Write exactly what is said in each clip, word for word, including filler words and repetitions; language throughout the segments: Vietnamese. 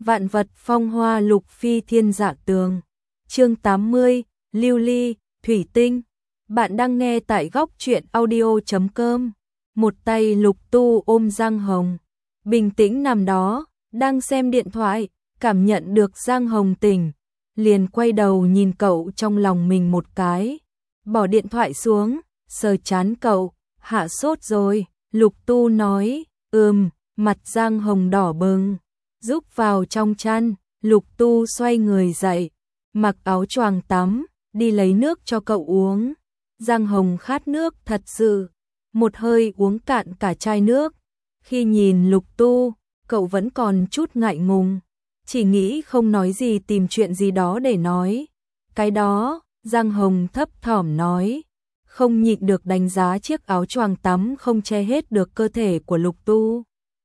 Vạn vật phong hoa lục phi thiên dạ tường. Chương tám mươi, lưu ly, thủy tinh. Bạn đang nghe tại góc truyện audio chấm com. Một tay Lục Tu ôm Giang Hồng, bình tĩnh nằm đó, đang xem điện thoại, cảm nhận được Giang Hồng tỉnh, liền quay đầu nhìn cậu trong lòng mình một cái, bỏ điện thoại xuống, sờ trán cậu, hạ sốt rồi. Lục Tu nói, ừm, mặt Giang Hồng đỏ bừng, rúc vào trong chăn. Lục Tu xoay người dậy, mặc áo choàng tắm, đi lấy nước cho cậu uống. Giang Hồng khát nước thật sự, một hơi uống cạn cả chai nước. Khi nhìn Lục Tu, cậu vẫn còn chút ngại ngùng, chỉ nghĩ không nói gì, tìm chuyện gì đó để nói. Cái đó, Giang Hồng thấp thỏm nói, không nhịn được đánh giá chiếc áo choàng tắm không che hết được cơ thể của Lục Tu.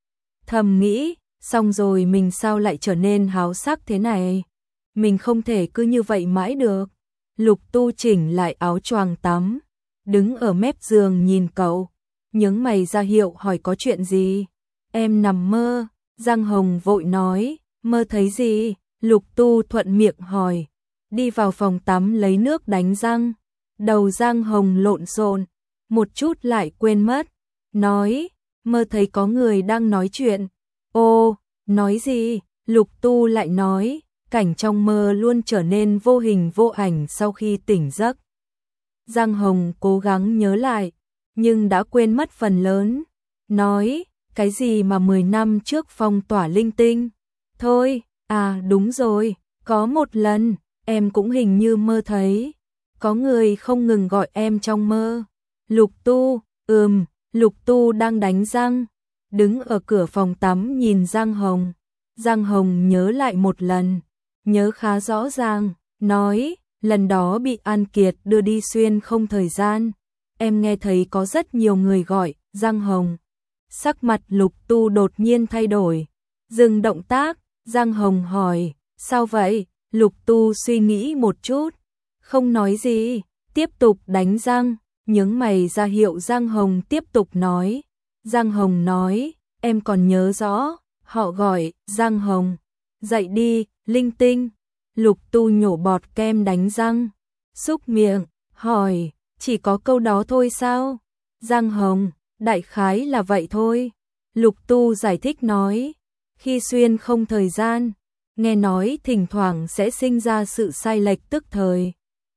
Thầm nghĩ, xong rồi mình sao lại trở nên háo sắc thế này? Mình không thể cứ như vậy mãi được. Lục Tu chỉnh lại áo choàng tắm, đứng ở mép giường nhìn cậu, nhướng mày ra hiệu hỏi có chuyện gì. Em nằm mơ. Giang Hồng vội nói, mơ thấy gì? Lục Tu thuận miệng hỏi, đi vào phòng tắm lấy nước đánh răng. Đầu Giang Hồng lộn xộn, một chút lại quên mất, nói, mơ thấy có người đang nói chuyện. Ô, nói gì? Lục Tu lại nói, cảnh trong mơ luôn trở nên vô hình vô ảnh sau khi tỉnh giấc. Giang Hồng cố gắng nhớ lại, nhưng đã quên mất phần lớn. Nói, cái gì mà mười năm trước phong tỏa linh tinh? Thôi, à đúng rồi, có một lần, em cũng hình như mơ thấy, có người không ngừng gọi em trong mơ. Lục Tu, ừm, Lục Tu đang đánh răng, đứng ở cửa phòng tắm nhìn Giang Hồng. Giang Hồng nhớ lại một lần, nhớ khá rõ ràng, nói, lần đó bị An Kiệt đưa đi xuyên không thời gian, em nghe thấy có rất nhiều người gọi. Giang Hồng, sắc mặt Lục Tu đột nhiên thay đổi, dừng động tác. Giang Hồng hỏi, sao vậy? Lục Tu suy nghĩ một chút, không nói gì, tiếp tục đánh răng, nhướng mày ra hiệu Giang Hồng tiếp tục nói. Giang Hồng nói, em còn nhớ rõ, họ gọi Giang Hồng, dậy đi, linh tinh. Lục Tu nhổ bọt kem đánh răng, xúc miệng, hỏi, chỉ có câu đó thôi sao? Giang Hồng, đại khái là vậy thôi. Lục Tu giải thích nói, khi xuyên không thời gian, nghe nói thỉnh thoảng sẽ sinh ra sự sai lệch tức thời.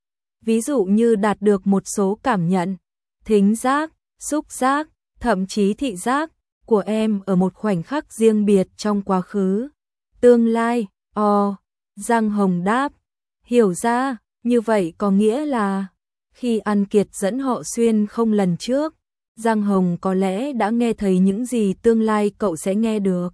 Ví dụ như đạt được một số cảm nhận, thính giác, xúc giác, thậm chí thị giác của em ở một khoảnh khắc riêng biệt trong quá khứ, tương lai. Ồ, Giang Hồng đáp, hiểu ra, như vậy có nghĩa là khi An Kiệt dẫn họ xuyên không lần trước, Giang Hồng có lẽ đã nghe thấy những gì tương lai cậu sẽ nghe được.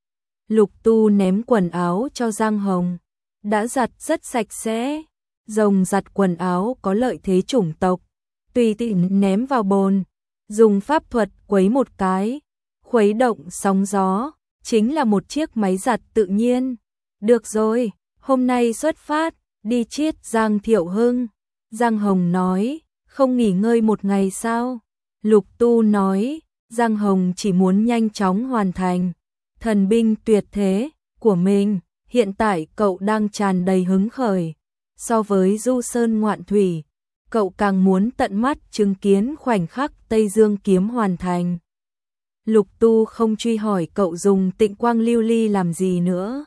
Lục Tu ném quần áo cho Giang Hồng, đã giặt rất sạch sẽ. Rồng giặt quần áo có lợi thế chủng tộc, tùy tiện ném vào bồn, dùng pháp thuật quấy một cái, khuấy động sóng gió, chính là một chiếc máy giặt tự nhiên. Được rồi, hôm nay xuất phát, đi chiết Giang Thiệu Hưng. Giang Hồng nói, không nghỉ ngơi một ngày sao? Lục Tu nói, Giang Hồng chỉ muốn nhanh chóng hoàn thành thần binh tuyệt thế của mình. Hiện tại cậu đang tràn đầy hứng khởi. So với du sơn ngoạn thủy, cậu càng muốn tận mắt chứng kiến khoảnh khắc Tây Dương kiếm hoàn thành. Lục Tu không truy hỏi cậu dùng Tịnh Quang Lưu Ly làm gì nữa.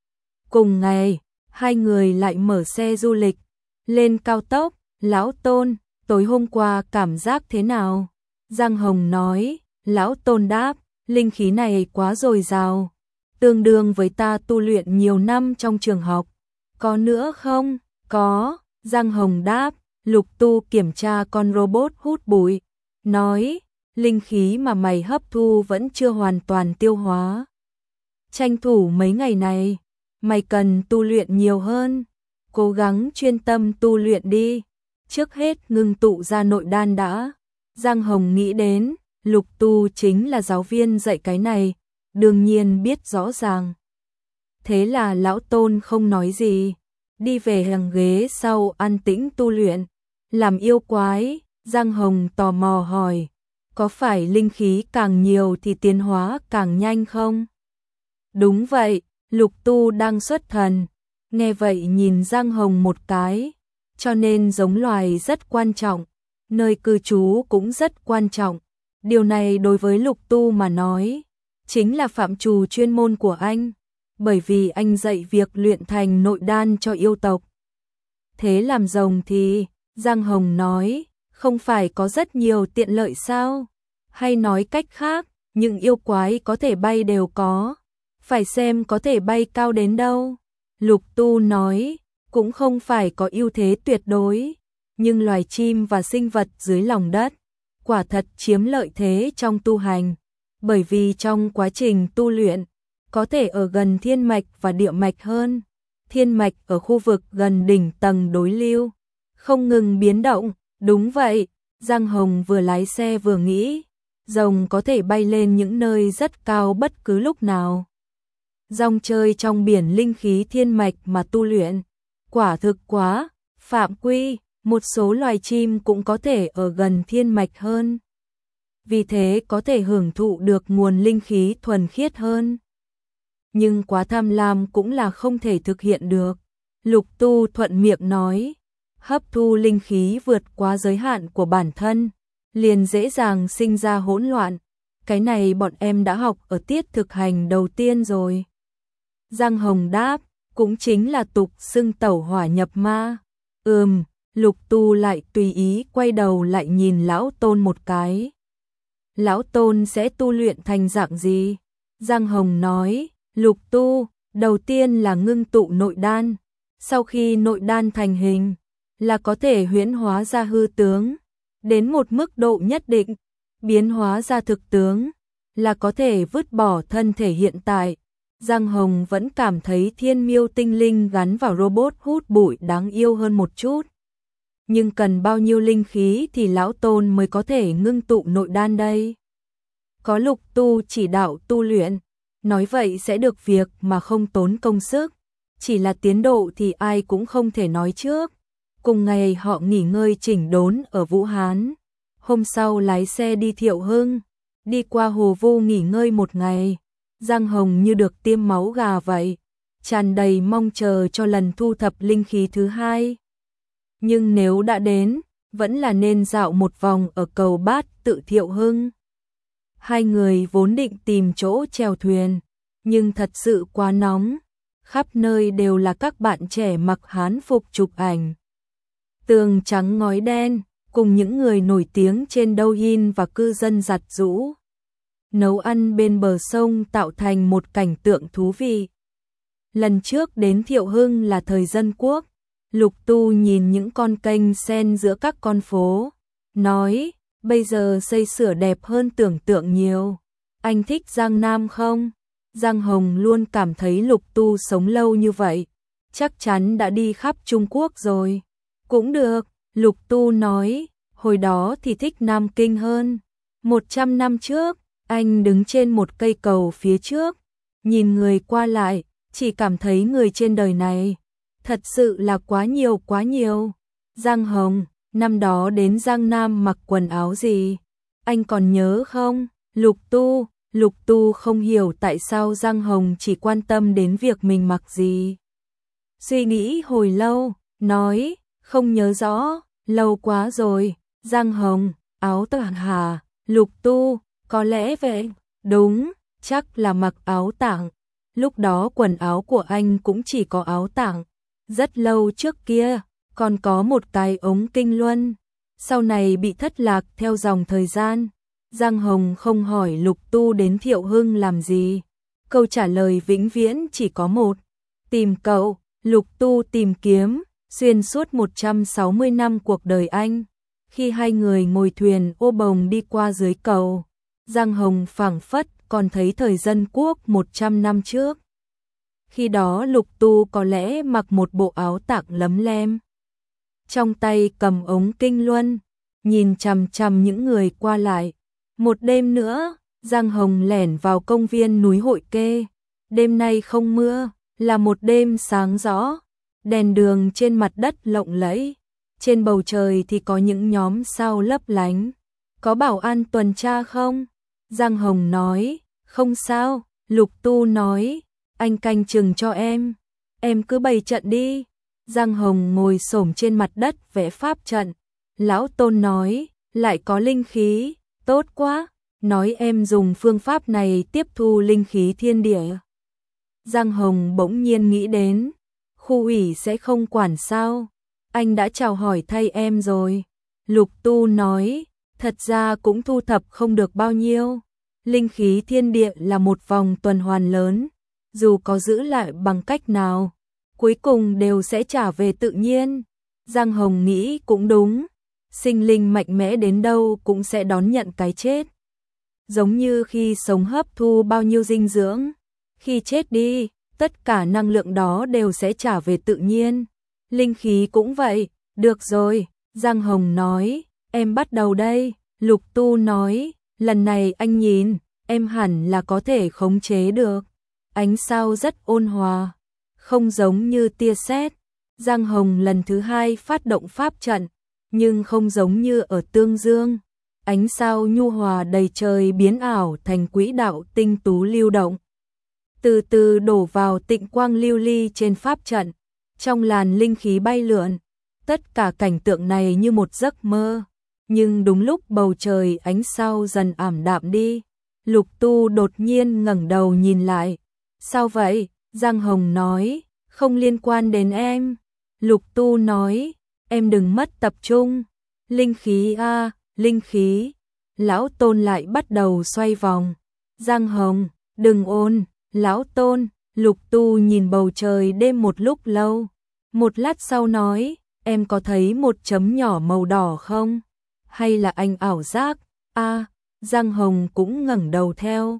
Cùng ngày, hai người lại mở xe du lịch, lên cao tốc. Lão Tôn, tối hôm qua cảm giác thế nào? Giang Hồng nói. Lão Tôn đáp, linh khí này quá dồi dào, tương đương với ta tu luyện nhiều năm trong trường học. Có nữa không? Có, Giang Hồng đáp. Lục Tu kiểm tra con robot hút bụi, nói, linh khí mà mày hấp thu vẫn chưa hoàn toàn tiêu hóa. Tranh thủ mấy ngày này, mày cần tu luyện nhiều hơn, cố gắng chuyên tâm tu luyện đi, trước hết ngưng tụ ra nội đan đã. Giang Hồng nghĩ đến, Lục Tu chính là giáo viên dạy cái này, đương nhiên biết rõ ràng. Thế là Lão Tôn không nói gì, đi về hàng ghế sau an tĩnh tu luyện. Làm yêu quái, Giang Hồng tò mò hỏi, có phải linh khí càng nhiều thì tiến hóa càng nhanh không? Đúng vậy, Lục Tu đang xuất thần, nghe vậy nhìn Giang Hồng một cái, cho nên giống loài rất quan trọng, nơi cư trú cũng rất quan trọng. Điều này đối với Lục Tu mà nói, chính là phạm trù chuyên môn của anh, bởi vì anh dạy việc luyện thành nội đan cho yêu tộc. Thế làm rồng thì, Giang Hồng nói, không phải có rất nhiều tiện lợi sao? Hay nói cách khác, những yêu quái có thể bay đều có, phải xem có thể bay cao đến đâu. Lục Tu nói, cũng không phải có ưu thế tuyệt đối, nhưng loài chim và sinh vật dưới lòng đất quả thật chiếm lợi thế trong tu hành, bởi vì trong quá trình tu luyện có thể ở gần thiên mạch và địa mạch hơn. Thiên mạch ở khu vực gần đỉnh tầng đối lưu, không ngừng biến động. Đúng vậy, Giang Hồng vừa lái xe vừa nghĩ, rồng có thể bay lên những nơi rất cao bất cứ lúc nào. Rong chơi trong biển linh khí thiên mạch mà tu luyện, quả thực quá phạm quy. Một số loài chim cũng có thể ở gần thiên mạch hơn, vì thế có thể hưởng thụ được nguồn linh khí thuần khiết hơn. Nhưng quá tham lam cũng là không thể thực hiện được. Lục Tu thuận miệng nói, hấp thu linh khí vượt quá giới hạn của bản thân, liền dễ dàng sinh ra hỗn loạn. Cái này bọn em đã học ở tiết thực hành đầu tiên rồi. Giang Hồng đáp, cũng chính là tục xưng tẩu hỏa nhập ma. Ừm. Lục Tu lại tùy ý quay đầu lại nhìn lão Tôn một cái. Lão Tôn sẽ tu luyện thành dạng gì? Giang Hồng nói, Lục Tu, đầu tiên là ngưng tụ nội đan, sau khi nội đan thành hình, là có thể huyễn hóa ra hư tướng, đến một mức độ nhất định, biến hóa ra thực tướng, là có thể vứt bỏ thân thể hiện tại. Giang Hồng vẫn cảm thấy thiên miêu tinh linh gắn vào robot hút bụi đáng yêu hơn một chút. Nhưng cần bao nhiêu linh khí thì lão Tôn mới có thể ngưng tụ nội đan đây? Có Lục Tu chỉ đạo tu luyện, nói vậy sẽ được việc mà không tốn công sức. Chỉ là tiến độ thì ai cũng không thể nói trước. Cùng ngày họ nghỉ ngơi chỉnh đốn ở Vũ Hán. Hôm sau lái xe đi Thiệu Hưng, đi qua Hồ Vu nghỉ ngơi một ngày. Giang Hồng như được tiêm máu gà vậy, tràn đầy mong chờ cho lần thu thập linh khí thứ hai. Nhưng nếu đã đến, vẫn là nên dạo một vòng ở cầu Bát Tự Thiệu Hưng. Hai người vốn định tìm chỗ chèo thuyền, nhưng thật sự quá nóng, khắp nơi đều là các bạn trẻ mặc hán phục chụp ảnh. Tường trắng ngói đen, cùng những người nổi tiếng trên Douyin và cư dân giặt giũ nấu ăn bên bờ sông tạo thành một cảnh tượng thú vị. Lần trước đến Thiệu Hưng là thời Dân Quốc. Lục Tu nhìn những con kênh xen giữa các con phố, nói, bây giờ xây sửa đẹp hơn tưởng tượng nhiều. Anh thích Giang Nam không? Giang Hồng luôn cảm thấy Lục Tu sống lâu như vậy, chắc chắn đã đi khắp Trung Quốc rồi. Cũng được, Lục Tu nói, hồi đó thì thích Nam Kinh hơn. Một trăm năm trước, anh đứng trên một cây cầu phía trước, nhìn người qua lại, chỉ cảm thấy người trên đời này thật sự là quá nhiều quá nhiều. Giang Hồng, năm đó đến Giang Nam mặc quần áo gì? Anh còn nhớ không? Lục Tu, Lục Tu không hiểu tại sao Giang Hồng chỉ quan tâm đến việc mình mặc gì. Suy nghĩ hồi lâu, nói, không nhớ rõ, lâu quá rồi. Giang Hồng, áo tàng hà. Lục Tu, có lẽ vậy. Đúng, chắc là mặc áo tàng. Lúc đó quần áo của anh cũng chỉ có áo tàng. Rất lâu trước kia, còn có một cái ống kinh luân, sau này bị thất lạc theo dòng thời gian. Giang Hồng không hỏi Lục Tu đến Thiệu Hưng làm gì. Câu trả lời vĩnh viễn chỉ có một. Tìm cậu. Lục Tu tìm kiếm, xuyên suốt một trăm sáu mươi năm cuộc đời anh. Khi hai người ngồi thuyền ô bồng đi qua dưới cầu, Giang Hồng phảng phất còn thấy thời Dân Quốc một trăm năm trước. Khi đó Lục Tu có lẽ mặc một bộ áo tạng lấm lem, trong tay cầm ống kinh luân, nhìn chằm chằm những người qua lại. Một đêm nữa, Giang Hồng lẻn vào công viên núi Hội Kê. Đêm nay không mưa, là một đêm sáng rõ, đèn đường trên mặt đất lộng lẫy, trên bầu trời thì có những nhóm sao lấp lánh. Có bảo an tuần tra không? Giang Hồng nói, không sao. Lục Tu nói, anh canh chừng cho em, em cứ bày trận đi. Giang Hồng ngồi xổm trên mặt đất vẽ pháp trận. Lão Tôn nói, lại có linh khí, tốt quá, nói em dùng phương pháp này tiếp thu linh khí thiên địa. Giang Hồng bỗng nhiên nghĩ đến, khu ủy sẽ không quản sao, anh đã chào hỏi thay em rồi. Lục Tu nói, thật ra cũng thu thập không được bao nhiêu, linh khí thiên địa là một vòng tuần hoàn lớn, dù có giữ lại bằng cách nào, cuối cùng đều sẽ trả về tự nhiên. Giang Hồng nghĩ cũng đúng, sinh linh mạnh mẽ đến đâu cũng sẽ đón nhận cái chết. Giống như khi sống hấp thu bao nhiêu dinh dưỡng, khi chết đi, tất cả năng lượng đó đều sẽ trả về tự nhiên. Linh khí cũng vậy, được rồi, Giang Hồng nói, em bắt đầu đây. Lục Tu nói, lần này anh nhìn, em hẳn là có thể khống chế được. Ánh sao rất ôn hòa, không giống như tia sét. Giang Hồng lần thứ hai phát động pháp trận, nhưng không giống như ở Tương Dương. Ánh sao nhu hòa đầy trời biến ảo thành quỹ đạo tinh tú lưu động, từ từ đổ vào tịnh quang lưu ly trên pháp trận, trong làn linh khí bay lượn. Tất cả cảnh tượng này như một giấc mơ, nhưng đúng lúc bầu trời ánh sao dần ảm đạm đi, Lục Tu đột nhiên ngẩng đầu nhìn lại. Sao vậy? Giang Hồng nói, không liên quan đến em. Lục Tu nói, em đừng mất tập trung. Linh khí a, linh khí. Lão Tôn lại bắt đầu xoay vòng. Giang Hồng, đừng ôn. Lão Tôn. Lục Tu nhìn bầu trời đêm một lúc lâu, một lát sau nói, em có thấy một chấm nhỏ màu đỏ không? Hay là anh ảo giác? A, Giang Hồng cũng ngẩng đầu theo.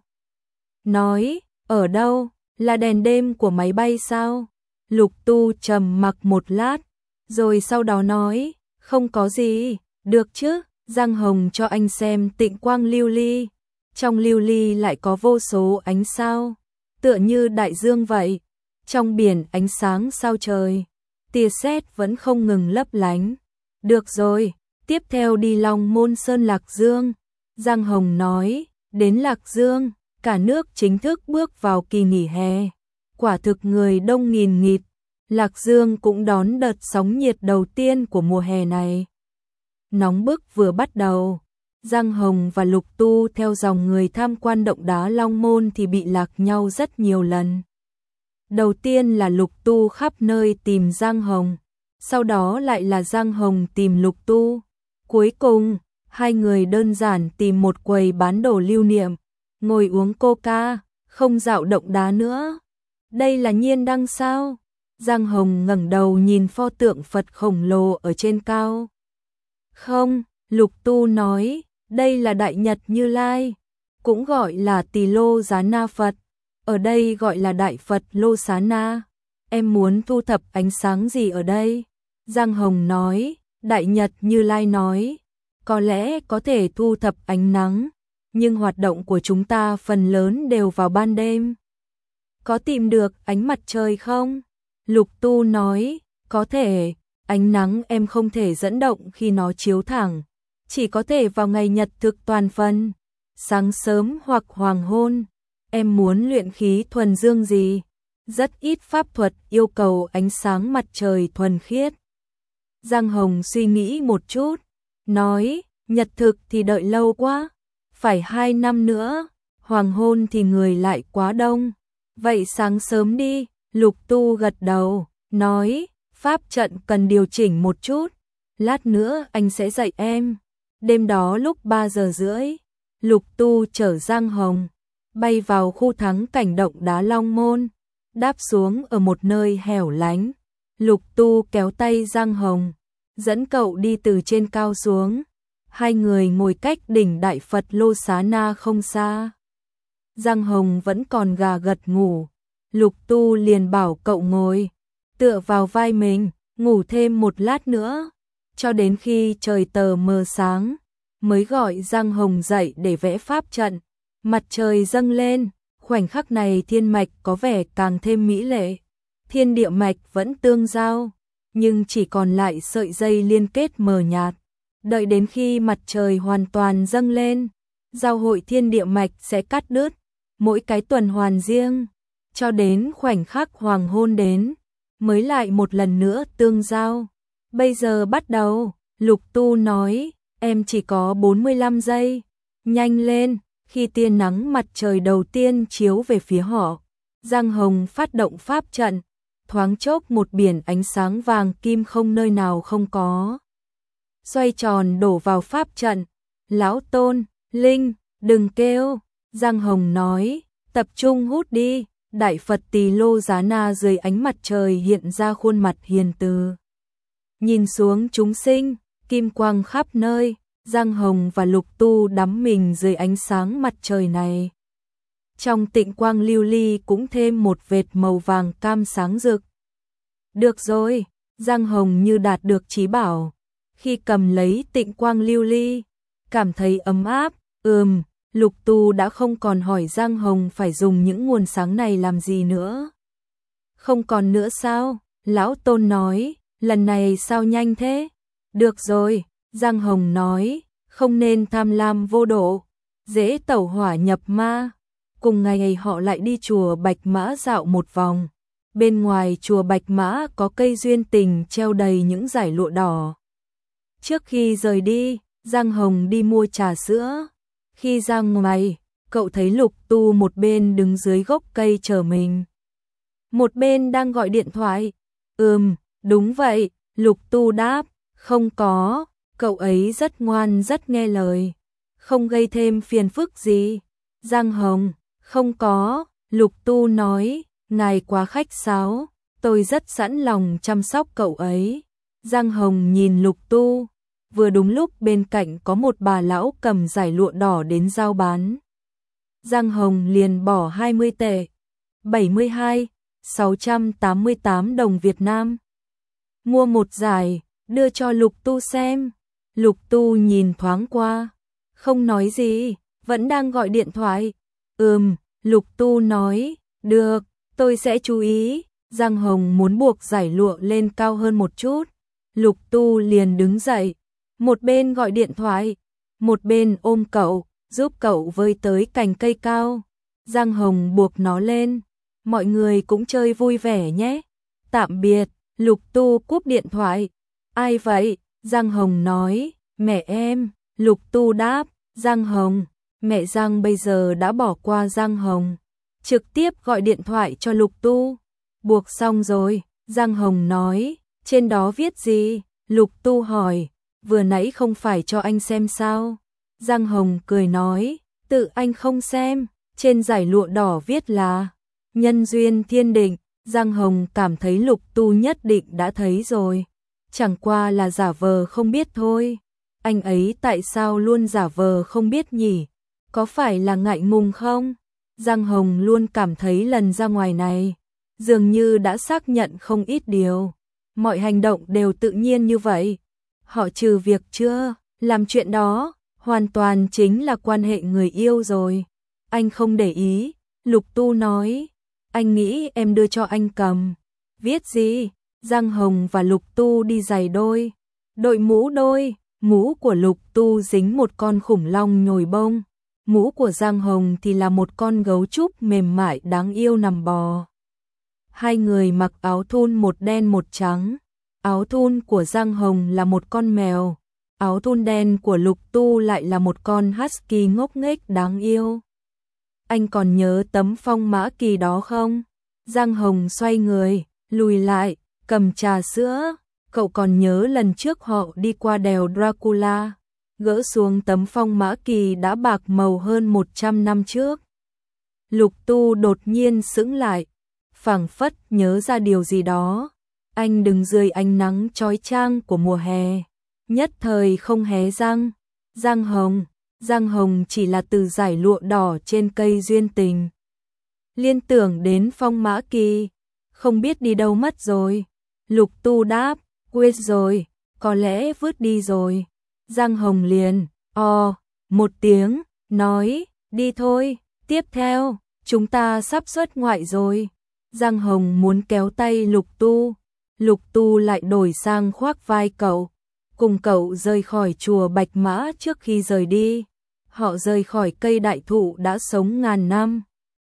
Nói, ở đâu? Là đèn đêm của máy bay sao? Lục Tu trầm mặc một lát, rồi sau đó nói, không có gì, được chứ? Giang Hồng cho anh xem tịnh quang lưu ly. Trong lưu ly lại có vô số ánh sao, tựa như đại dương vậy. Trong biển ánh sáng sao trời, tia sét vẫn không ngừng lấp lánh. Được rồi, tiếp theo đi Long Môn Sơn Lạc Dương. Giang Hồng nói, đến Lạc Dương, cả nước chính thức bước vào kỳ nghỉ hè. Quả thực người đông nghìn nghịt, Lạc Dương cũng đón đợt sóng nhiệt đầu tiên của mùa hè này. Nóng bức vừa bắt đầu, Giang Hồng và Lục Tu theo dòng người tham quan động đá Long Môn thì bị lạc nhau rất nhiều lần. Đầu tiên là Lục Tu khắp nơi tìm Giang Hồng, sau đó lại là Giang Hồng tìm Lục Tu. Cuối cùng, hai người đơn giản tìm một quầy bán đồ lưu niệm, ngồi uống coca, không dạo động đá nữa. Đây là nhiên đăng sao? Giang Hồng ngẩng đầu nhìn pho tượng Phật khổng lồ ở trên cao. Không, Lục Tu nói, đây là Đại Nhật Như Lai, cũng gọi là Tỳ Lô Giá Na Phật, ở đây gọi là Đại Phật Lô Xá Na. Em muốn thu thập ánh sáng gì ở đây? Giang Hồng nói. Đại Nhật Như Lai nói, có lẽ có thể thu thập ánh nắng, nhưng hoạt động của chúng ta phần lớn đều vào ban đêm. Có tìm được ánh mặt trời không? Lục Tu nói, có thể, ánh nắng em không thể dẫn động khi nó chiếu thẳng, chỉ có thể vào ngày nhật thực toàn phần, sáng sớm hoặc hoàng hôn. Em muốn luyện khí thuần dương gì? Rất ít pháp thuật yêu cầu ánh sáng mặt trời thuần khiết. Giang Hồng suy nghĩ một chút, nói, nhật thực thì đợi lâu quá, phải hai năm nữa, hoàng hôn thì người lại quá đông, vậy sáng sớm đi. Lục Tu gật đầu, nói, pháp trận cần điều chỉnh một chút, lát nữa anh sẽ dạy em. Đêm đó lúc ba giờ rưỡi, Lục Tu chở Giang Hồng, bay vào khu thắng cảnh động đá Long Môn, đáp xuống ở một nơi hẻo lánh. Lục Tu kéo tay Giang Hồng, dẫn cậu đi từ trên cao xuống. Hai người ngồi cách đỉnh Đại Phật Lô Xá Na không xa. Giang Hồng vẫn còn gà gật ngủ. Lục Tu liền bảo cậu ngồi, tựa vào vai mình, ngủ thêm một lát nữa, cho đến khi trời tờ mờ sáng, mới gọi Giang Hồng dậy để vẽ pháp trận. Mặt trời dâng lên, khoảnh khắc này thiên mạch có vẻ càng thêm mỹ lệ. Thiên địa mạch vẫn tương giao, nhưng chỉ còn lại sợi dây liên kết mờ nhạt. Đợi đến khi mặt trời hoàn toàn dâng lên, giao hội thiên địa mạch sẽ cắt đứt, mỗi cái tuần hoàn riêng. cho đến khoảnh khắc hoàng hôn đến, mới lại một lần nữa tương giao. Bây giờ bắt đầu, Lục Tu nói, em chỉ có bốn mươi lăm giây, nhanh lên. Khi tia nắng mặt trời đầu tiên chiếu về phía họ, Giang Hồng phát động pháp trận, thoáng chốc một biển ánh sáng vàng kim không nơi nào không có. Xoay tròn đổ vào pháp trận. Lão Tôn, Linh, đừng kêu, Giang Hồng nói, tập trung hút đi. Đại Phật Tỳ Lô Giá Na dưới ánh mặt trời hiện ra khuôn mặt hiền từ. Nhìn xuống chúng sinh, kim quang khắp nơi, Giang Hồng và Lục Tu đắm mình dưới ánh sáng mặt trời này. Trong tịnh quang lưu ly cũng thêm một vệt màu vàng cam sáng rực. Được rồi, Giang Hồng như đạt được chí bảo. Khi cầm lấy tịnh quang lưu ly, cảm thấy ấm áp, ừm, Lục Tu đã không còn hỏi Giang Hồng phải dùng những nguồn sáng này làm gì nữa. Không còn nữa sao? Lão Tôn nói, lần này sao nhanh thế? Được rồi, Giang Hồng nói, không nên tham lam vô độ, dễ tẩu hỏa nhập ma. Cùng ngày họ lại đi chùa Bạch Mã dạo một vòng. Bên ngoài chùa Bạch Mã có cây duyên tình treo đầy những dải lụa đỏ. Trước khi rời đi, Giang Hồng đi mua trà sữa. Khi ra ngoài, cậu thấy Lục Tu một bên đứng dưới gốc cây chờ mình, một bên đang gọi điện thoại. Ừm, đúng vậy, Lục Tu đáp, không có, cậu ấy rất ngoan rất nghe lời, không gây thêm phiền phức gì. Giang Hồng, không có, Lục Tu nói, ngài quá khách sáo, tôi rất sẵn lòng chăm sóc cậu ấy. Giang Hồng nhìn Lục Tu, vừa đúng lúc bên cạnh có một bà lão cầm dải lụa đỏ đến giao bán. Giang Hồng liền bỏ hai mươi tệ, bảy mươi hai, sáu trăm tám mươi tám đồng Việt Nam. Mua một dải, đưa cho Lục Tu xem. Lục Tu nhìn thoáng qua, không nói gì, vẫn đang gọi điện thoại. Ừm, Lục Tu nói, được, tôi sẽ chú ý. Giang Hồng muốn buộc dải lụa lên cao hơn một chút. Lục Tu liền đứng dậy, một bên gọi điện thoại, một bên ôm cậu, giúp cậu vơi tới cành cây cao. Giang Hồng buộc nó lên, mọi người cũng chơi vui vẻ nhé. Tạm biệt. Lục Tu cúp điện thoại. Ai vậy? Giang Hồng nói, mẹ em. Lục Tu đáp, Giang Hồng. Mẹ Giang bây giờ đã bỏ qua Giang Hồng, trực tiếp gọi điện thoại cho Lục Tu. Buộc xong rồi, Giang Hồng nói, trên đó viết gì? Lục Tu hỏi, vừa nãy không phải cho anh xem sao? Giang Hồng cười nói, tự anh không xem, trên dải lụa đỏ viết là nhân duyên thiên định. Giang Hồng cảm thấy Lục Tu nhất định đã thấy rồi, chẳng qua là giả vờ không biết thôi. Anh ấy tại sao luôn giả vờ không biết nhỉ? Có phải là ngại ngùng không? Giang Hồng luôn cảm thấy lần ra ngoài này, dường như đã xác nhận không ít điều. Mọi hành động đều tự nhiên như vậy. Họ trừ việc chưa làm chuyện đó, hoàn toàn chính là quan hệ người yêu rồi. Anh không để ý. Lục Tu nói, anh nghĩ em đưa cho anh cầm. Viết gì? Giang Hồng và Lục Tu đi giày đôi, đội mũ đôi. Mũ của Lục Tu dính một con khủng long nhồi bông, mũ của Giang Hồng thì là một con gấu trúc mềm mại đáng yêu nằm bò. Hai người mặc áo thun một đen một trắng. Áo thun của Giang Hồng là một con mèo, áo thun đen của Lục Tu lại là một con husky ngốc nghếch đáng yêu. Anh còn nhớ tấm phong mã kỳ đó không? Giang Hồng xoay người, lùi lại, cầm trà sữa. Cậu còn nhớ lần trước họ đi qua đèo Dracula, gỡ xuống tấm phong mã kỳ đã bạc màu hơn một trăm năm trước. Lục Tu đột nhiên sững lại, phảng phất nhớ ra điều gì đó. Anh đứng dưới ánh nắng chói chang của mùa hè, nhất thời không hé răng. Giang Hồng, Giang Hồng chỉ là từ dải lụa đỏ trên cây duyên tình. Liên tưởng đến phong mã kỳ, không biết đi đâu mất rồi. Lục Tu đáp, quên rồi, có lẽ vứt đi rồi. Giang Hồng liền, ò, một tiếng, nói, đi thôi, tiếp theo, chúng ta sắp xuất ngoại rồi. Giang Hồng muốn kéo tay Lục Tu, Lục Tu lại đổi sang khoác vai cậu, cùng cậu rời khỏi chùa Bạch Mã. Trước khi rời đi, họ rời khỏi cây đại thụ đã sống ngàn năm.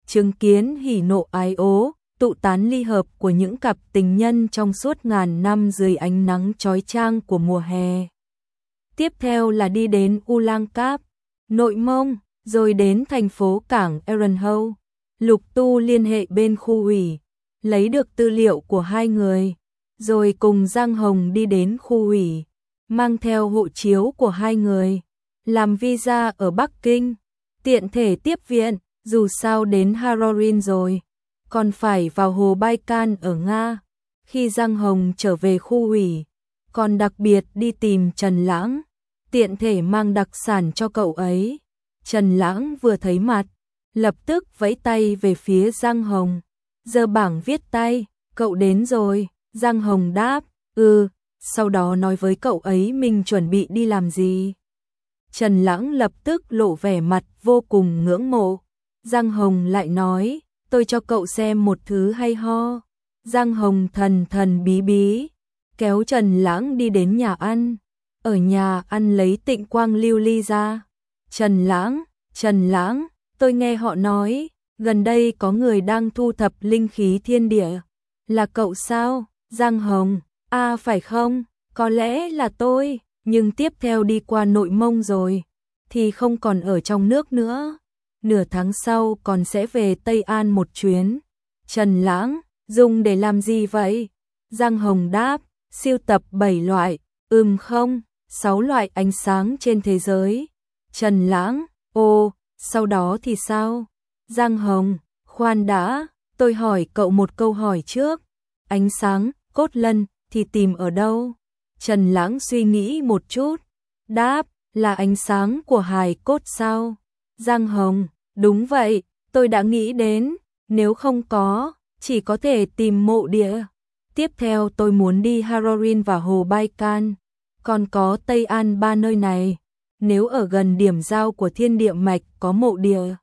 chứng kiến hỉ nộ ái ố, tụ tán ly hợp của những cặp tình nhân trong suốt ngàn năm dưới ánh nắng chói chang của mùa hè. Tiếp theo là đi đến Ulaanbaatar, Nội Mông, rồi đến thành phố cảng Erenhau. Lục Tu liên hệ bên khu ủy, lấy được tư liệu của hai người, rồi cùng Giang Hồng đi đến khu ủy, mang theo hộ chiếu của hai người, làm visa ở Bắc Kinh, tiện thể tiếp viện, dù sao đến Hararin rồi, còn phải vào hồ Baikal ở Nga. Khi Giang Hồng trở về khu ủy, còn đặc biệt đi tìm Trần Lãng, tiện thể mang đặc sản cho cậu ấy. Trần Lãng vừa thấy mặt, lập tức vẫy tay về phía Giang Hồng, giơ bảng viết tay, cậu đến rồi. Giang Hồng đáp, ừ, sau đó nói với cậu ấy mình chuẩn bị đi làm gì. Trần Lãng lập tức lộ vẻ mặt vô cùng ngưỡng mộ. Giang Hồng lại nói, tôi cho cậu xem một thứ hay ho. Giang Hồng thần thần bí bí, kéo Trần Lãng đi đến nhà ăn. Ở nhà ăn lấy Tịnh Quang lưu ly ra. Trần Lãng, Trần Lãng, tôi nghe họ nói, gần đây có người đang thu thập linh khí thiên địa. Là cậu sao? Giang Hồng, à phải không? Có lẽ là tôi, nhưng tiếp theo đi qua Nội Mông rồi, thì không còn ở trong nước nữa. Nửa tháng sau còn sẽ về Tây An một chuyến. Trần Lãng, dùng để làm gì vậy? Giang Hồng đáp, siêu tập bảy loại, ừm không, sáu loại ánh sáng trên thế giới. Trần Lãng, ồ, sau đó thì sao? Giang Hồng, khoan đã, tôi hỏi cậu một câu hỏi trước. Ánh sáng, cốt lân, thì tìm ở đâu? Trần Lãng suy nghĩ một chút, đáp, là ánh sáng của hài cốt sao? Giang Hồng, đúng vậy, tôi đã nghĩ đến, nếu không có, chỉ có thể tìm mộ địa. Tiếp theo tôi muốn đi Hararin và hồ Baikal, còn có Tây An ba nơi này. Nếu ở gần điểm giao của thiên địa mạch có mộ địa,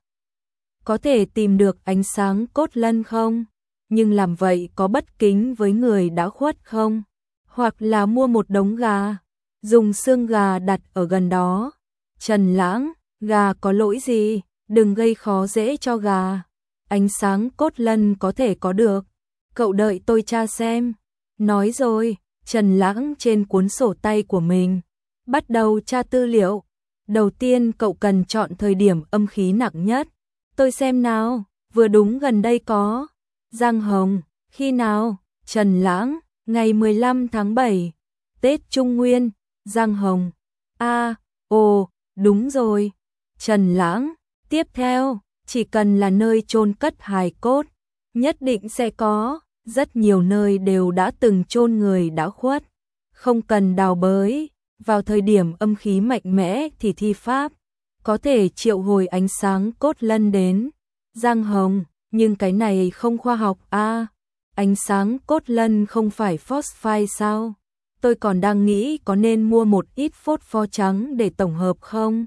có thể tìm được ánh sáng cốt lân không? Nhưng làm vậy có bất kính với người đã khuất không? Hoặc là mua một đống gà, dùng xương gà đặt ở gần đó. Trần Lãng, gà có lỗi gì? Đừng gây khó dễ cho gà. Ánh sáng cốt lân có thể có được. Cậu đợi tôi tra xem. Nói rồi, Trần Lãng trên cuốn sổ tay của mình bắt đầu tra tư liệu. Đầu tiên cậu cần chọn thời điểm âm khí nặng nhất. Tôi xem nào, vừa đúng gần đây có. Giang Hồng, khi nào? Trần Lãng, ngày mười lăm tháng bảy, Tết Trung Nguyên. Giang Hồng, a, à, ồ, đúng rồi. Trần Lãng, tiếp theo, chỉ cần là nơi chôn cất hài cốt, nhất định sẽ có, rất nhiều nơi đều đã từng chôn người đã khuất, không cần đào bới, vào thời điểm âm khí mạnh mẽ thì thi pháp, có thể triệu hồi ánh sáng cốt lân đến. Giang Hồng, nhưng cái này không khoa học a. À, ánh sáng cốt lân không phải phosphide sao? Tôi còn đang nghĩ có nên mua một ít phốt pho trắng để tổng hợp không?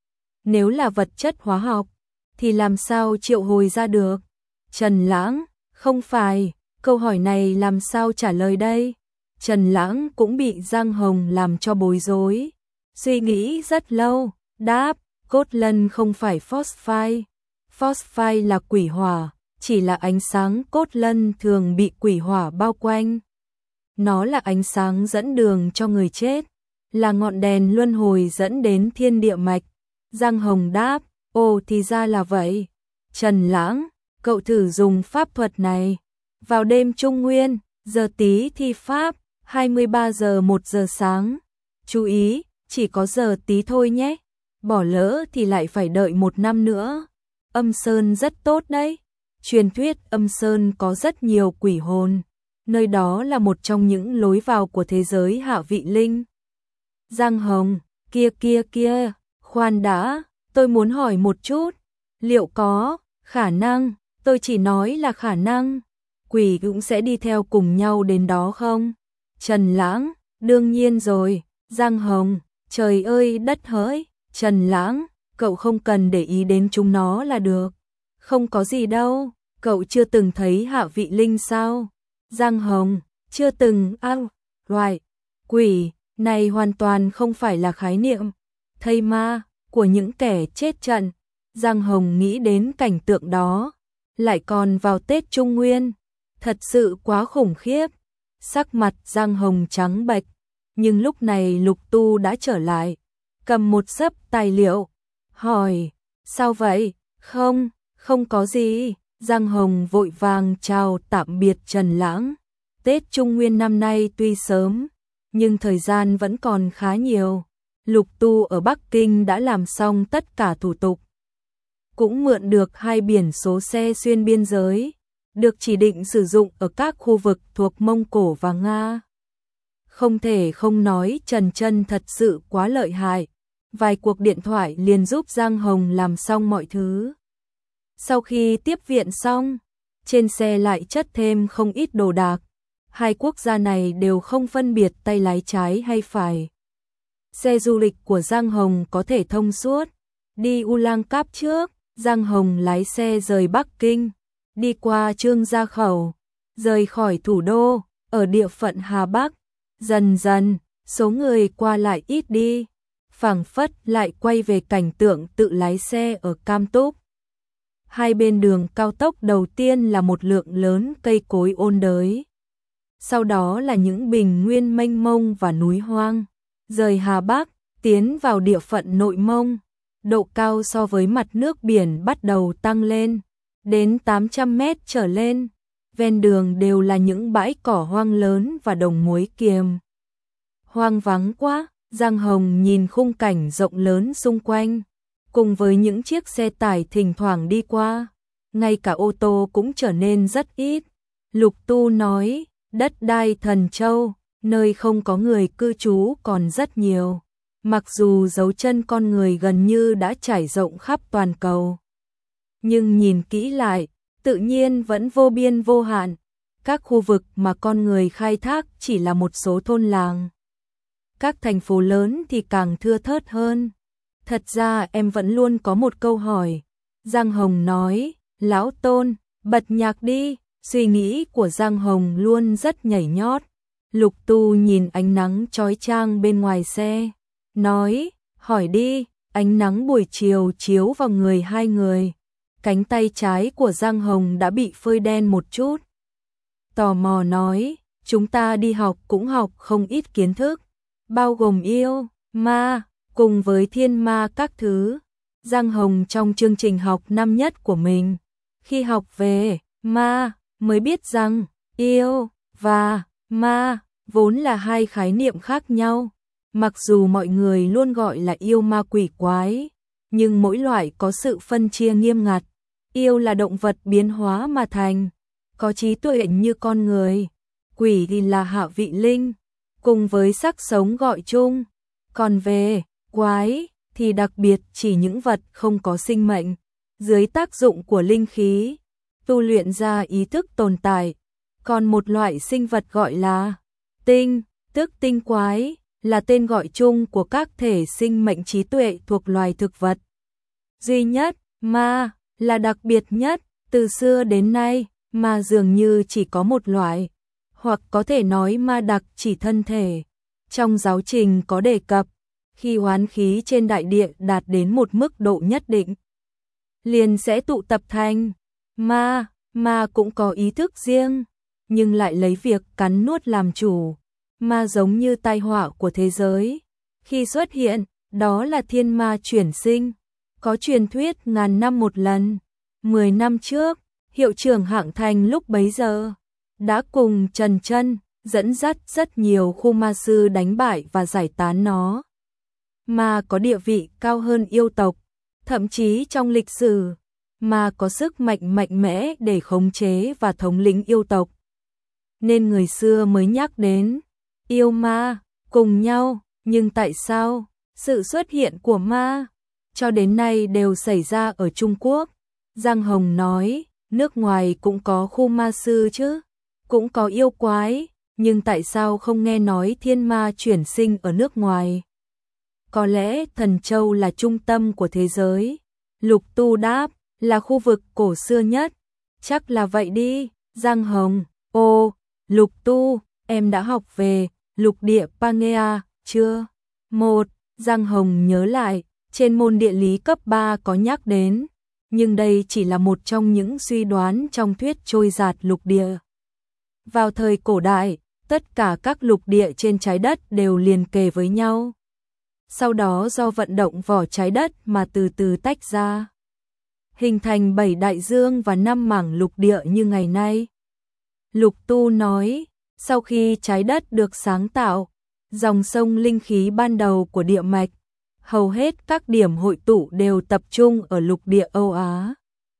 Nếu là vật chất hóa học, thì làm sao triệu hồi ra được? Trần Lãng, không phải, câu hỏi này làm sao trả lời đây? Trần Lãng cũng bị Giang Hồng làm cho bối rối. Suy nghĩ rất lâu, đáp, cốt lân không phải phosphide. Phosphide là quỷ hỏa, chỉ là ánh sáng cốt lân thường bị quỷ hỏa bao quanh. Nó là ánh sáng dẫn đường cho người chết, là ngọn đèn luân hồi dẫn đến thiên địa mạch. Giang Hồng đáp, ồ thì ra là vậy. Trần Lãng, cậu thử dùng pháp thuật này. Vào đêm Trung Nguyên, giờ tí thi pháp, hai mươi ba giờ một giờ sáng. Chú ý, chỉ có giờ tí thôi nhé. Bỏ lỡ thì lại phải đợi một năm nữa. Âm Sơn rất tốt đấy. Truyền thuyết Âm Sơn có rất nhiều quỷ hồn. Nơi đó là một trong những lối vào của thế giới hạ vị linh. Giang Hồng, kia kia kia, khoan đã, tôi muốn hỏi một chút. Liệu có khả năng, tôi chỉ nói là khả năng, quỷ cũng sẽ đi theo cùng nhau đến đó không? Trần Lãng, đương nhiên rồi. Giang Hồng, trời ơi đất hỡi. Trần Lãng, cậu không cần để ý đến chúng nó là được. Không có gì đâu, cậu chưa từng thấy hạ vị linh sao? Giang Hồng, chưa từng, ao, à, loại, quỷ, này hoàn toàn không phải là khái niệm thây ma của những kẻ chết trận. Giang Hồng nghĩ đến cảnh tượng đó, lại còn vào Tết Trung Nguyên, thật sự quá khủng khiếp. Sắc mặt Giang Hồng trắng bệch, nhưng lúc này Lục Tu đã trở lại, cầm một xấp tài liệu, hỏi, sao vậy? Không, không có gì. Giang Hồng vội vàng chào tạm biệt Trần Lãng. Tết Trung Nguyên năm nay tuy sớm, nhưng thời gian vẫn còn khá nhiều. Lục Tu ở Bắc Kinh đã làm xong tất cả thủ tục, cũng mượn được hai biển số xe xuyên biên giới, được chỉ định sử dụng ở các khu vực thuộc Mông Cổ và Nga. Không thể không nói Trần Chân thật sự quá lợi hại, vài cuộc điện thoại liền giúp Giang Hồng làm xong mọi thứ. Sau khi tiếp viện xong, trên xe lại chất thêm không ít đồ đạc. Hai quốc gia này đều không phân biệt tay lái trái hay phải. Xe du lịch của Giang Hồng có thể thông suốt. Đi Ulang Cáp trước, Giang Hồng lái xe rời Bắc Kinh, đi qua Trương Gia Khẩu, rời khỏi thủ đô, ở địa phận Hà Bắc. Dần dần, số người qua lại ít đi, phảng phất lại quay về cảnh tượng tự lái xe ở Cam Túc. Hai bên đường cao tốc đầu tiên là một lượng lớn cây cối ôn đới. Sau đó là những bình nguyên mênh mông và núi hoang. Rời Hà Bắc, tiến vào địa phận Nội Mông, độ cao so với mặt nước biển bắt đầu tăng lên, đến tám trăm mét trở lên. Ven đường đều là những bãi cỏ hoang lớn và đồng muối kiềm. Hoang vắng quá, Giang Hồng nhìn khung cảnh rộng lớn xung quanh, cùng với những chiếc xe tải thỉnh thoảng đi qua, ngay cả ô tô cũng trở nên rất ít. Lục Tu nói, đất đai Thần Châu, nơi không có người cư trú còn rất nhiều, mặc dù dấu chân con người gần như đã trải rộng khắp toàn cầu. Nhưng nhìn kỹ lại, tự nhiên vẫn vô biên vô hạn, các khu vực mà con người khai thác chỉ là một số thôn làng. Các thành phố lớn thì càng thưa thớt hơn. Thật ra em vẫn luôn có một câu hỏi. Giang Hồng nói, lão Tôn, bật nhạc đi. Suy nghĩ của Giang Hồng luôn rất nhảy nhót. Lục Tu nhìn ánh nắng chói chang bên ngoài xe, nói, hỏi đi. Ánh nắng buổi chiều chiếu vào người hai người. Cánh tay trái của Giang Hồng đã bị phơi đen một chút. Tò mò nói, chúng ta đi học cũng học không ít kiến thức, bao gồm yêu, ma, cùng với thiên ma các thứ. Giang Hồng trong chương trình học năm nhất của mình, khi học về ma, mới biết rằng yêu và ma vốn là hai khái niệm khác nhau. Mặc dù mọi người luôn gọi là yêu ma quỷ quái, nhưng mỗi loại có sự phân chia nghiêm ngặt. Yêu là động vật biến hóa mà thành, có trí tuệ như con người. Quỷ thì là hạ vị linh, cùng với sắc sống gọi chung. Còn về quái thì đặc biệt chỉ những vật không có sinh mệnh, dưới tác dụng của linh khí, tu luyện ra ý thức tồn tại. Còn một loại sinh vật gọi là tinh, tức tinh quái, là tên gọi chung của các thể sinh mệnh trí tuệ thuộc loài thực vật. Duy nhất, ma, là đặc biệt nhất. Từ xưa đến nay, ma dường như chỉ có một loại, hoặc có thể nói ma đặc chỉ thân thể. Trong giáo trình có đề cập, khi oán khí trên đại địa đạt đến một mức độ nhất định, liền sẽ tụ tập thành ma. Ma cũng có ý thức riêng, nhưng lại lấy việc cắn nuốt làm chủ. Ma giống như tai họa của thế giới. Khi xuất hiện, đó là thiên ma chuyển sinh. Có truyền thuyết ngàn năm một lần. Mười năm trước, hiệu trưởng Hạng Thành lúc bấy giờ đã cùng Trần Chân dẫn dắt rất nhiều khu ma sư đánh bại và giải tán nó. Ma có địa vị cao hơn yêu tộc, thậm chí trong lịch sử, ma có sức mạnh mạnh mẽ để khống chế và thống lĩnh yêu tộc. Nên người xưa mới nhắc đến yêu ma cùng nhau. Nhưng tại sao sự xuất hiện của ma cho đến nay đều xảy ra ở Trung Quốc? Giang Hồng nói, nước ngoài cũng có khu ma sư chứ, cũng có yêu quái, nhưng tại sao không nghe nói thiên ma chuyển sinh ở nước ngoài? Có lẽ Thần Châu là trung tâm của thế giới. Lục Tu đáp, là khu vực cổ xưa nhất. Chắc là vậy đi. Giang Hồng, ô, Lục Tu, em đã học về lục địa Pangea chưa? Một, Giang Hồng nhớ lại, trên môn địa lý cấp ba có nhắc đến, nhưng đây chỉ là một trong những suy đoán trong thuyết trôi dạt lục địa. Vào thời cổ đại, tất cả các lục địa trên trái đất đều liền kề với nhau. Sau đó do vận động vỏ trái đất mà từ từ tách ra, hình thành bảy đại dương và năm mảng lục địa như ngày nay. Lục Tu nói, sau khi trái đất được sáng tạo, dòng sông linh khí ban đầu của địa mạch, hầu hết các điểm hội tụ đều tập trung ở lục địa Âu Á.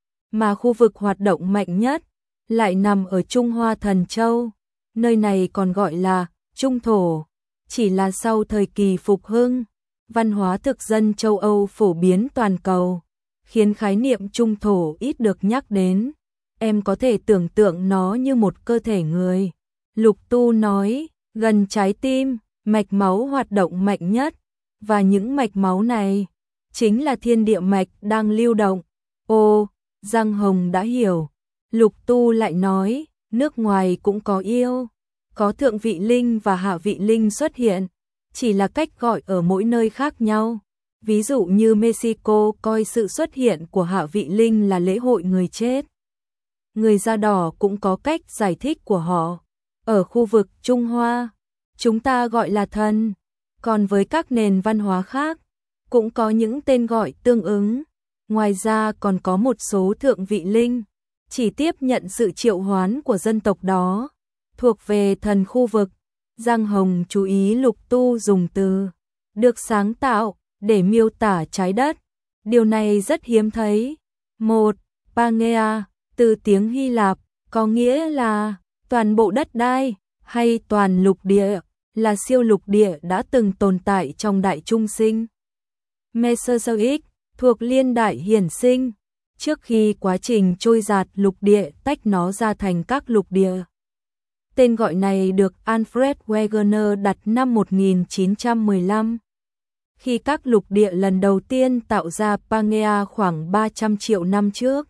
Mà khu vực hoạt động mạnh nhất lại nằm ở Trung Hoa Thần Châu, nơi này còn gọi là Trung Thổ. Chỉ là sau thời kỳ phục hưng, văn hóa thực dân châu Âu phổ biến toàn cầu, khiến khái niệm Trung Thổ ít được nhắc đến. Em có thể tưởng tượng nó như một cơ thể người. Lục Tu nói, gần trái tim, mạch máu hoạt động mạnh nhất, và những mạch máu này chính là thiên địa mạch đang lưu động. Ô, Giang Hồng đã hiểu. Lục Tu lại nói, nước ngoài cũng có yêu, có thượng vị linh và hạ vị linh xuất hiện, chỉ là cách gọi ở mỗi nơi khác nhau. Ví dụ như Mexico coi sự xuất hiện của hạ vị linh là lễ hội người chết. Người da đỏ cũng có cách giải thích của họ. Ở khu vực Trung Hoa, chúng ta gọi là thần, còn với các nền văn hóa khác, cũng có những tên gọi tương ứng. Ngoài ra còn có một số thượng vị linh, chỉ tiếp nhận sự triệu hoán của dân tộc đó, thuộc về thần khu vực. Giang Hồng chú ý Lục Tu dùng từ được sáng tạo để miêu tả trái đất. Điều này rất hiếm thấy. Một, Pangea, từ tiếng Hy Lạp, có nghĩa là toàn bộ đất đai, hay toàn lục địa, là siêu lục địa đã từng tồn tại trong đại trung sinh. Mesozoic, thuộc liên đại hiển sinh, trước khi quá trình trôi dạt lục địa tách nó ra thành các lục địa. Tên gọi này được Alfred Wegener đặt năm một nghìn chín trăm mười lăm. Khi các lục địa lần đầu tiên tạo ra Pangea khoảng ba trăm triệu năm trước,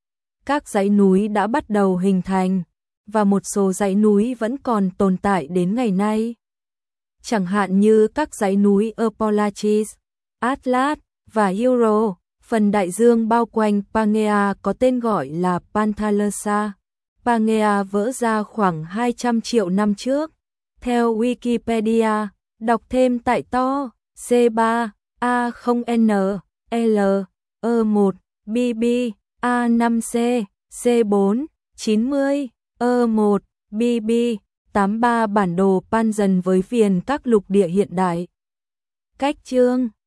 các dãy núi đã bắt đầu hình thành, và một số dãy núi vẫn còn tồn tại đến ngày nay. Chẳng hạn như các dãy núi Appalachians, Atlas và Ural. Phần đại dương bao quanh Pangea có tên gọi là Panthalassa. Pangea vỡ ra khoảng hai trăm triệu năm trước. Theo Wikipedia, đọc thêm tại to, C ba, A không N, L, E một, B B, A năm C, C bốn, chín mươi, E một, B B, tám mươi ba bản đồ Pan dần với viền các lục địa hiện đại. Cách chương